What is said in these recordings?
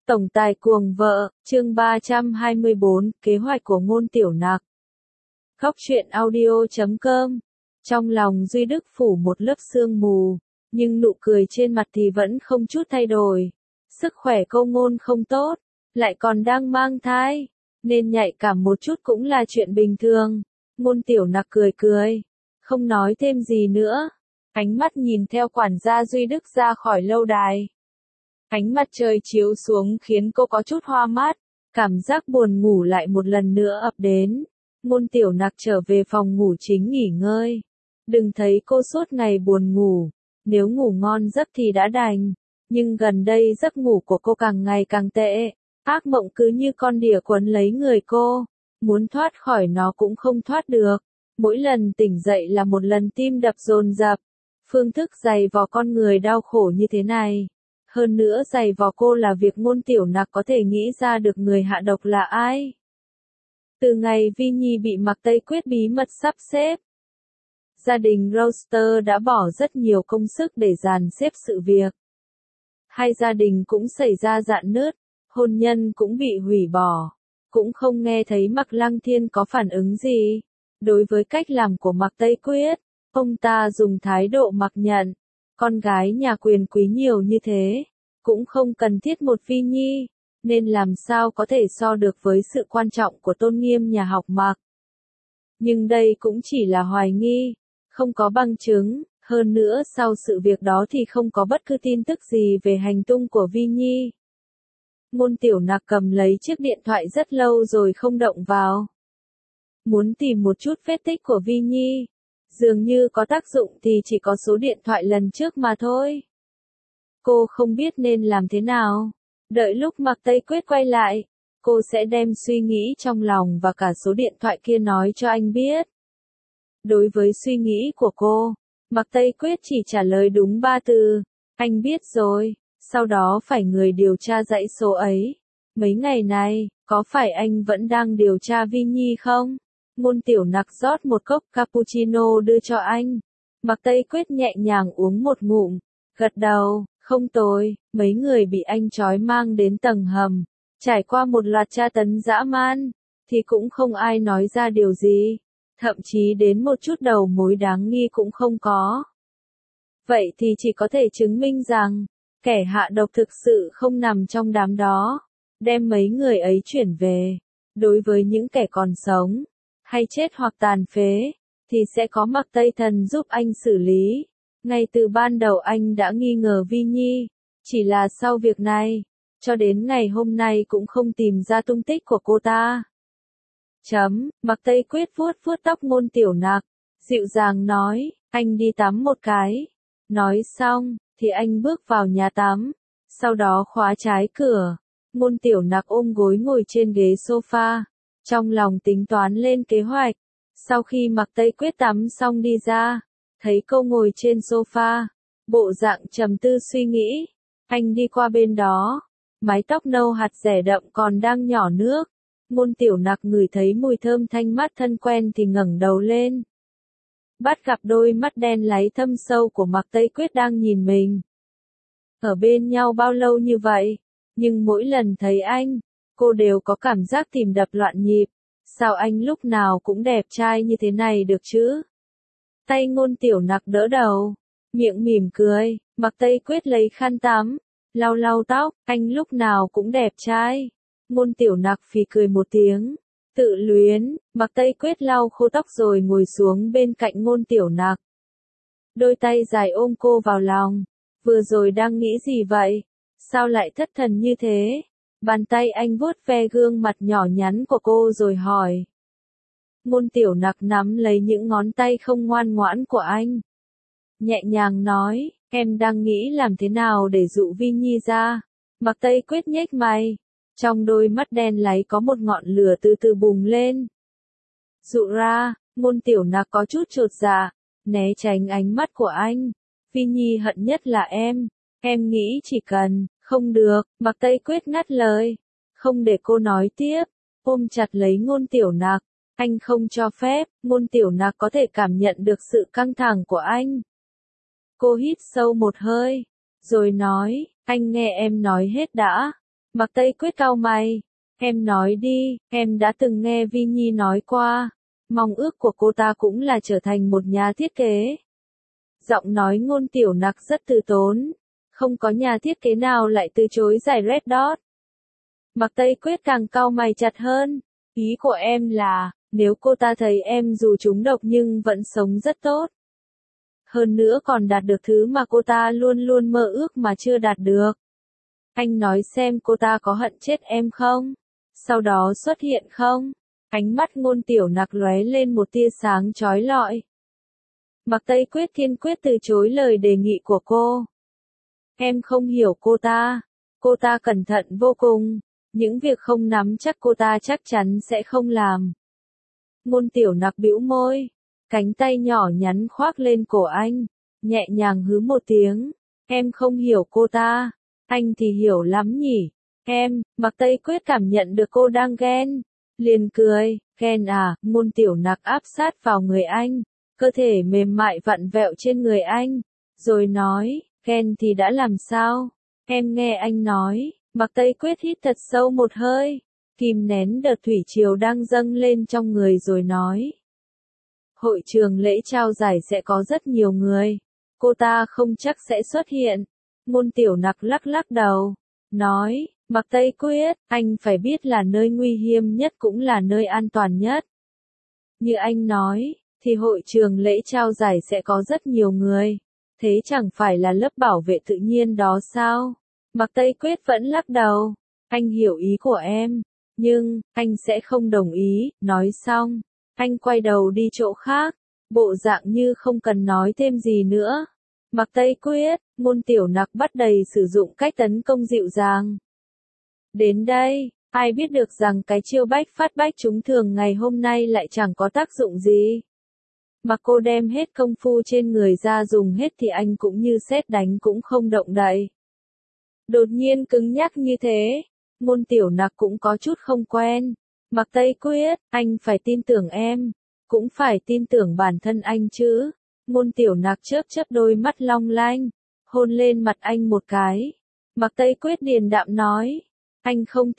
Tổng tài cuồng vợ, chương 324, kế hoạch của Ngôn Tiểu Nặc. Góc truyện audio.com. Trong lòng Duy Đức phủ một lớp sương mù, nhưng nụ cười trên mặt thì vẫn không chút thay đổi. Sức khỏe cô Ngôn không tốt, lại còn đang mang thai, nên nhạy cảm một chút cũng là chuyện bình thường. Ngôn Tiểu Nặc cười cười, không nói thêm gì nữa. Ánh mắt nhìn theo quản gia Duy Đức ra khỏi lâu đài. Ánh mặt trời chiếu xuống khiến cô có chút hoa mắt, cảm giác buồn ngủ lại một lần nữa ập đến. Ngôn Tiểu Nặc trở về phòng ngủ chính nghỉ ngơi. Đừng thấy cô suốt ngày buồn ngủ, nếu ngủ ngon giấc thì đã đành, nhưng gần đây giấc ngủ của cô càng ngày càng tệ, ác mộng cứ như con đỉa quấn lấy người cô, muốn thoát khỏi nó cũng không thoát được. Mỗi lần tỉnh dậy là một lần tim đập dồn dập. Phương thức giày vò con người đau khổ như thế này. Hơn nữa giày vò cô là việc Ngôn Tiểu Nặc có thể nghĩ ra được người hạ độc là ai. Từ ngày Vi Nhi bị Mạc Tây Quyết bí mật sắp xếp, gia đình Roster đã bỏ rất nhiều công sức để dàn xếp sự việc. Hai gia đình cũng xảy ra rạn nứt, hôn nhân cũng bị hủy bỏ, cũng không nghe thấy Mạc Lăng Thiên có phản ứng gì. Đối với cách làm của Mạc Tây Quyết, ông ta dùng thái độ mặc nhận. Con gái nhà quyền quý nhiều như thế, cũng không cần thiết một Vi Nhi, nên làm sao có thể so được với sự quan trọng của tôn nghiêm nhà học Mạc. Nhưng đây cũng chỉ là hoài nghi, không có bằng chứng, hơn nữa sau sự việc đó thì không có bất cứ tin tức gì về hành tung của Vi Nhi. Ngôn Tiểu Nặc cầm lấy chiếc điện thoại rất lâu rồi không động vào. Muốn tìm một chút vết tích của Vi Nhi. Dường như có tác dụng thì chỉ có số điện thoại lần trước mà thôi. Cô không biết nên làm thế nào. Đợi lúc Mạc Tây Quyết quay lại, cô sẽ đem suy nghĩ trong lòng và cả số điện thoại kia nói cho anh biết. Đối với suy nghĩ của cô, Mạc Tây Quyết chỉ trả lời đúng 3 từ. Anh biết rồi, sau đó phải người điều tra dãy số ấy. Mấy ngày này, có phải anh vẫn đang điều tra Vi Nhi không? Ngôn Tiểu Nặc rót một cốc cappuccino đưa cho anh. Mạc Tây Quyết nhẹ nhàng uống một ngụm, gật đầu, không tồi, mấy người bị anh trói mang đến tầng hầm, trải qua một loạt tra tấn dã man, thì cũng không ai nói ra điều gì, thậm chí đến một chút đầu mối đáng nghi cũng không có. Vậy thì chỉ có thể chứng minh rằng, kẻ hạ độc thực sự không nằm trong đám đó, đem mấy người ấy chuyển về. Đối với những kẻ còn sống, hay chết hoặc tàn phế, thì sẽ có Mạc Tây Thần giúp anh xử lý. Ngay từ ban đầu anh đã nghi ngờ Vi Nhi, chỉ là sau việc này, cho đến ngày hôm nay cũng không tìm ra tung tích của cô ta. Mạc Tây Quyết vuốt vuốt tóc Ngôn Tiểu Nặc, dịu dàng nói, anh đi tắm một cái. Nói xong, thì anh bước vào nhà tắm, sau đó khóa trái cửa. Ngôn Tiểu Nặc ôm gối ngồi trên ghế sofa. Trong lòng tính toán lên kế hoạch, sau khi Mạc Tây Quyết tắm xong đi ra, thấy cô ngồi trên sofa, bộ dạng trầm tư suy nghĩ, anh đi qua bên đó, mái tóc nâu hạt rẻ đậm còn đang nhỏ nước. Ngôn Tiểu Nặc ngửi thấy mùi thơm thanh mát thân quen thì ngẩng đầu lên. Bắt gặp đôi mắt đen láy thâm sâu của Mạc Tây Quyết đang nhìn mình. Ở bên nhau bao lâu như vậy, nhưng mỗi lần thấy anh, cô đều có cảm giác tim đập loạn nhịp. Sao anh lúc nào cũng đẹp trai như thế này được chứ? Tay Ngôn Tiểu Nặc đỡ đầu, miệng mỉm cười. Mạc Tây Quyết lấy khăn tắm, lau lau tóc, anh lúc nào cũng đẹp trai. Ngôn Tiểu Nặc phì cười một tiếng, tự luyến. Mạc Tây Quyết lau khô tóc rồi ngồi xuống bên cạnh Ngôn Tiểu Nặc. Đôi tay dài ôm cô vào lòng. Vừa rồi đang nghĩ gì vậy? Sao lại thất thần như thế? Bàn tay anh vuốt ve gương mặt nhỏ nhắn của cô rồi hỏi. Ngôn Tiểu Nặc nắm lấy những ngón tay không ngoan ngoãn của anh. Nhẹ nhàng nói, em đang nghĩ làm thế nào để dụ Vi Nhi ra. Mạc Tây Quyết nhếch mày. Trong đôi mắt đen láy có một ngọn lửa từ từ bùng lên. Dụ ra, Ngôn Tiểu Nặc có chút chột dạ, né tránh ánh mắt của anh. Vi Nhi hận nhất là em nghĩ chỉ cần. Không được, Mạc Tây Quyết ngắt lời. Không để cô nói tiếp, ôm chặt lấy Ngôn Tiểu Nặc. Anh không cho phép, Ngôn Tiểu Nặc có thể cảm nhận được sự căng thẳng của anh. Cô hít sâu một hơi, rồi nói, anh nghe em nói hết đã. Mạc Tây Quyết cau mày. Em nói đi, em đã từng nghe Vi Nhi nói qua. Mong ước của cô ta cũng là trở thành một nhà thiết kế. Giọng nói Ngôn Tiểu Nặc rất từ tốn. Không có nhà thiết kế nào lại từ chối giải Red Dot. Mạc Tây Quyết càng cau mày chặt hơn. Ý của em là, nếu cô ta thấy em dù trúng độc nhưng vẫn sống rất tốt. Hơn nữa còn đạt được thứ mà cô ta luôn luôn mơ ước mà chưa đạt được. Anh nói xem cô ta có hận chết em không? Sau đó xuất hiện không? Ánh mắt Ngôn Tiểu Nặc lóe lên một tia sáng chói lọi. Mạc Tây Quyết kiên quyết từ chối lời đề nghị của cô. Em không hiểu cô ta. Cô ta cẩn thận vô cùng. Những việc không nắm chắc cô ta chắc chắn sẽ không làm. Ngôn Tiểu Nặc bĩu môi. Cánh tay nhỏ nhắn khoác lên cổ anh. Nhẹ nhàng hứ một tiếng. Em không hiểu cô ta. Anh thì hiểu lắm nhỉ. Em, Mạc Tây Quyết cảm nhận được cô đang ghen. Liền cười, ghen à, Ngôn Tiểu Nặc áp sát vào người anh. Cơ thể mềm mại vặn vẹo trên người anh. Rồi nói, ghen thì đã làm sao? Em nghe anh nói. Mạc Tây Quyết hít thật sâu một hơi. Kìm nén đợt thủy triều đang dâng lên trong người rồi nói. Hội trường lễ trao giải sẽ có rất nhiều người. Cô ta không chắc sẽ xuất hiện. Ngôn Tiểu Nặc lắc lắc đầu. Nói, Mạc Tây Quyết, anh phải biết là nơi nguy hiểm nhất cũng là nơi an toàn nhất. Như anh nói, thì hội trường lễ trao giải sẽ có rất nhiều người. Thế chẳng phải là lớp bảo vệ tự nhiên đó sao? Mạc Tây Quyết vẫn lắc đầu. Anh hiểu ý của em. Nhưng, anh sẽ không đồng ý. Nói xong, anh quay đầu đi chỗ khác. Bộ dạng như không cần nói thêm gì nữa. Mạc Tây Quyết, Ngôn Tiểu Nặc bắt đầy sử dụng cách tấn công dịu dàng. Đến đây, ai biết được rằng cái chiêu bách phát bách trúng thường ngày hôm nay lại chẳng có tác dụng gì. Mà cô đem hết công phu trên người ra dùng hết thì anh cũng như sét đánh cũng không động đậy. Đột nhiên cứng nhắc như thế, Ngôn Tiểu Nặc cũng có chút không quen. Mạc Tây Quyết, anh phải tin tưởng em, cũng phải tin tưởng bản thân anh chứ. Ngôn Tiểu Nặc chớp chớp đôi mắt long lanh, hôn lên mặt anh một cái. Mạc Tây Quyết điềm đạm nói, anh không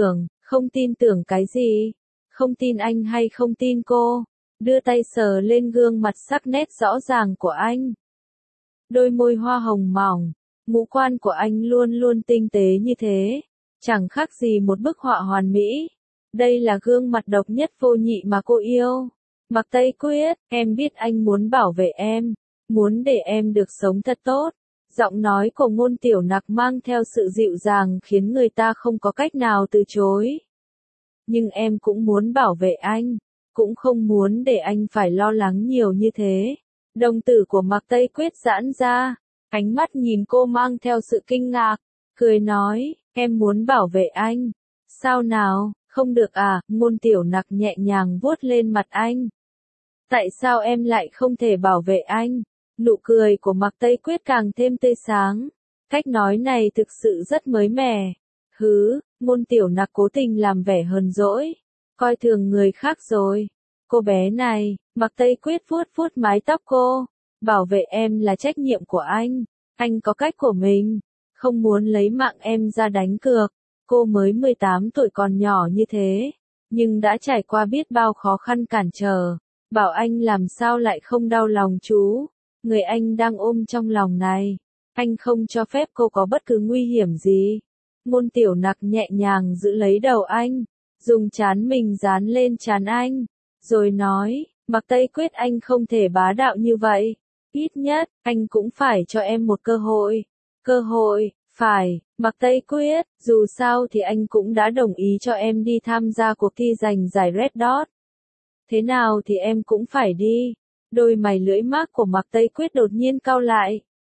tin tưởng cái gì? Không tin anh hay không tin cô? Đưa tay sờ lên gương mặt sắc nét rõ ràng của anh. Đôi môi hoa hồng mỏng, ngũ quan của anh luôn luôn tinh tế như thế, chẳng khác gì một bức họa hoàn mỹ. Đây là gương mặt độc nhất vô nhị mà cô yêu. Mạc Tây Quyết, em biết anh muốn bảo vệ em, muốn để em được sống thật tốt. Giọng nói của Ngôn Tiểu Nặc mang theo sự dịu dàng khiến người ta không có cách nào từ chối. Nhưng em cũng muốn bảo vệ anh, cũng không muốn để anh phải lo lắng nhiều như thế. Đồng tử của Mạc Tây Quyết giãn ra, ánh mắt nhìn cô mang theo sự kinh ngạc, cười nói, em muốn bảo vệ anh. Sao nào, không được à? Ngôn Tiểu Nặc nhẹ nhàng vuốt lên mặt anh. Tại sao em lại không thể bảo vệ anh? Nụ cười của Mạc Tây Quyết càng thêm tươi sáng. Cách nói này thực sự rất mới mẻ. Ngôn Tiểu Nặc cố tình làm vẻ hờn dỗi. Coi thường người khác rồi. Cô bé này, Mạc Tây Quyết vuốt vuốt mái tóc cô. Bảo vệ em là trách nhiệm của anh. Anh có cách của mình. Không muốn lấy mạng em ra đánh cược. Cô mới 18 tuổi còn nhỏ như thế. Nhưng đã trải qua biết bao khó khăn cản trở. Bảo anh làm sao lại không đau lòng chú. Người anh đang ôm trong lòng này. Anh không cho phép cô có bất cứ nguy hiểm gì. Ngôn Tiểu Nặc nhẹ nhàng giữ lấy đầu anh. Dùng trán mình dán lên trán anh. Rồi nói, Mạc Tây Quyết anh không thể bá đạo như vậy. Ít nhất, anh cũng phải cho em một cơ hội. Cơ hội, phải, Mạc Tây Quyết, dù sao thì anh cũng đã đồng ý cho em đi tham gia cuộc thi giành giải Red Dot. Thế nào thì em cũng phải đi. Đôi mày lưỡi mác của Mạc Tây Quyết đột nhiên cau lại.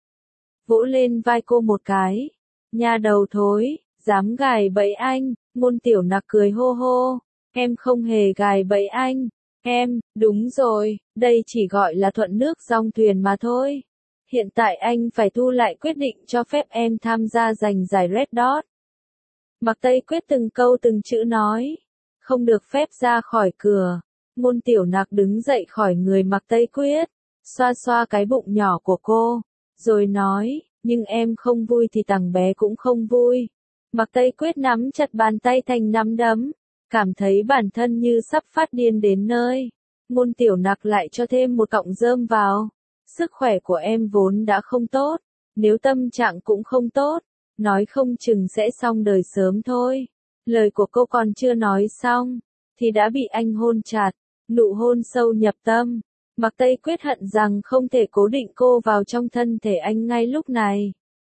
Vỗ lên vai cô một cái. Nha đầu thối, dám gài bẫy anh. Ngôn Tiểu Nặc cười hô hô. Em không hề gài bẫy anh. Đúng rồi, đây chỉ gọi là thuận nước dong thuyền mà thôi. Hiện tại anh phải thu lại quyết định cho phép em tham gia giành giải Red Dot. Mạc Tây Quyết từng câu từng chữ nói. Không được phép ra khỏi cửa. Ngôn Tiểu Nặc đứng dậy khỏi người Mạc Tây Quyết. Xoa xoa cái bụng nhỏ của cô. Rồi nói, nhưng em không vui thì thằng bé cũng không vui. Mạc Tây Quyết nắm chặt bàn tay thành nắm đấm, cảm thấy bản thân như sắp phát điên đến nơi. Ngôn Tiểu Nặc lại cho thêm một cọng rơm vào. Sức khỏe của em vốn đã không tốt, nếu tâm trạng cũng không tốt, nói không chừng sẽ xong đời sớm thôi. Lời của cô còn chưa nói xong, thì đã bị anh hôn chặt, nụ hôn sâu nhập tâm. Mạc Tây Quyết hận rằng không thể cố định cô vào trong thân thể anh ngay lúc này.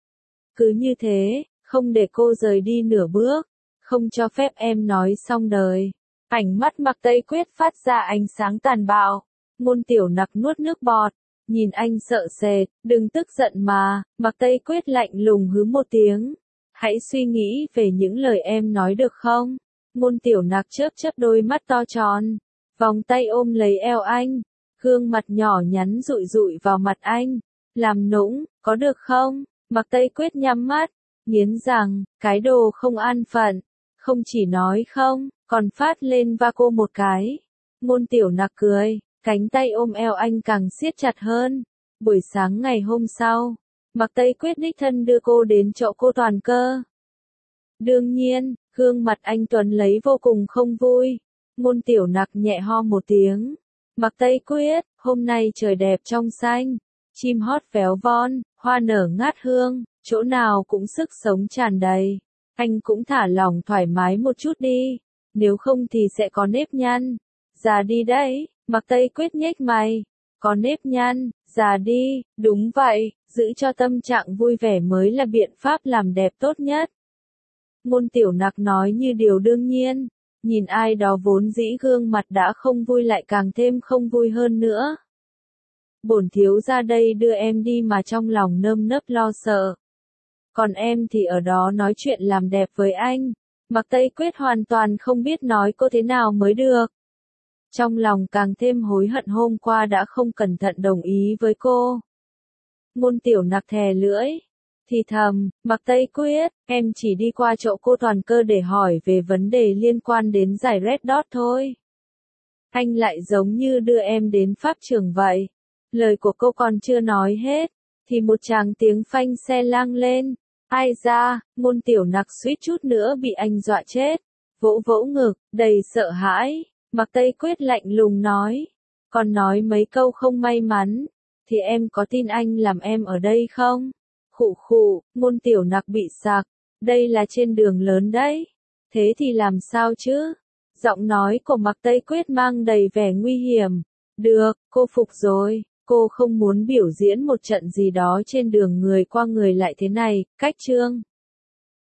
Cứ như thế, không để cô rời đi nửa bước, không cho phép em nói xong đời. Ánh mắt Mạc Tây Quyết phát ra ánh sáng tàn bạo. Ngôn Tiểu Nặc nuốt nước bọt, nhìn anh sợ sệt, đừng tức giận mà. Mạc Tây Quyết lạnh lùng hứ một tiếng. Hãy suy nghĩ về những lời em nói được không? Ngôn Tiểu Nặc chớp chớp đôi mắt to tròn, vòng tay ôm lấy eo anh, gương mặt nhỏ nhắn dụi dụi vào mặt anh. Làm nũng, có được không? Mạc Tây Quyết nhắm mắt, nghiến rằng, cái đồ không an phận, không chỉ nói không, còn phát lên va cô một cái. Ngôn Tiểu Nặc cười, cánh tay ôm eo anh càng siết chặt hơn. Buổi sáng ngày hôm sau, Mạc Tây Quyết đích thân đưa cô đến chỗ cô Toàn Cơ. Đương nhiên, gương mặt anh Tuấn lấy vô cùng không vui. Ngôn Tiểu Nặc nhẹ ho một tiếng. Mạc Tây Quyết, hôm nay trời đẹp trong xanh, chim hót véo von, hoa nở ngát hương, chỗ nào cũng sức sống tràn đầy. Anh cũng thả lỏng thoải mái một chút đi, nếu không thì sẽ có nếp nhăn. Già đi đấy, Mạc Tây Quyết nhếch mày. Có nếp nhăn, già đi, đúng vậy, giữ cho tâm trạng vui vẻ mới là biện pháp làm đẹp tốt nhất. Ngôn Tiểu Nặc nói như điều đương nhiên, nhìn ai đó vốn dĩ gương mặt đã không vui lại càng thêm không vui hơn nữa. Bổn thiếu ra đây đưa em đi mà trong lòng nơm nớp lo sợ. Còn em thì ở đó nói chuyện làm đẹp với anh. Mạc Tây Quyết hoàn toàn không biết nói cô thế nào mới được. Trong lòng càng thêm hối hận hôm qua đã không cẩn thận đồng ý với cô. Ngôn Tiểu Nặc thè lưỡi, thì thầm, Mạc Tây Quyết, em chỉ đi qua chỗ cô Toàn Cơ để hỏi về vấn đề liên quan đến giải Red Dot thôi. Anh lại giống như đưa em đến pháp trường vậy. Lời của cô còn chưa nói hết, thì một tràng tiếng phanh xe lang lên. Ai ra, Ngôn Tiểu Nặc suýt chút nữa bị anh dọa chết. Vỗ vỗ ngực, đầy sợ hãi. Mạc Tây Quyết lạnh lùng nói. Còn nói mấy câu không may mắn, thì em có tin anh làm em ở đây không? Khụ khụ, Ngôn Tiểu Nặc bị sặc. Đây là trên đường lớn đấy. Thế thì làm sao chứ? Giọng nói của Mạc Tây Quyết mang đầy vẻ nguy hiểm. Được, cô phục rồi. Cô không muốn biểu diễn một trận gì đó trên đường người qua người lại thế này, cách chương.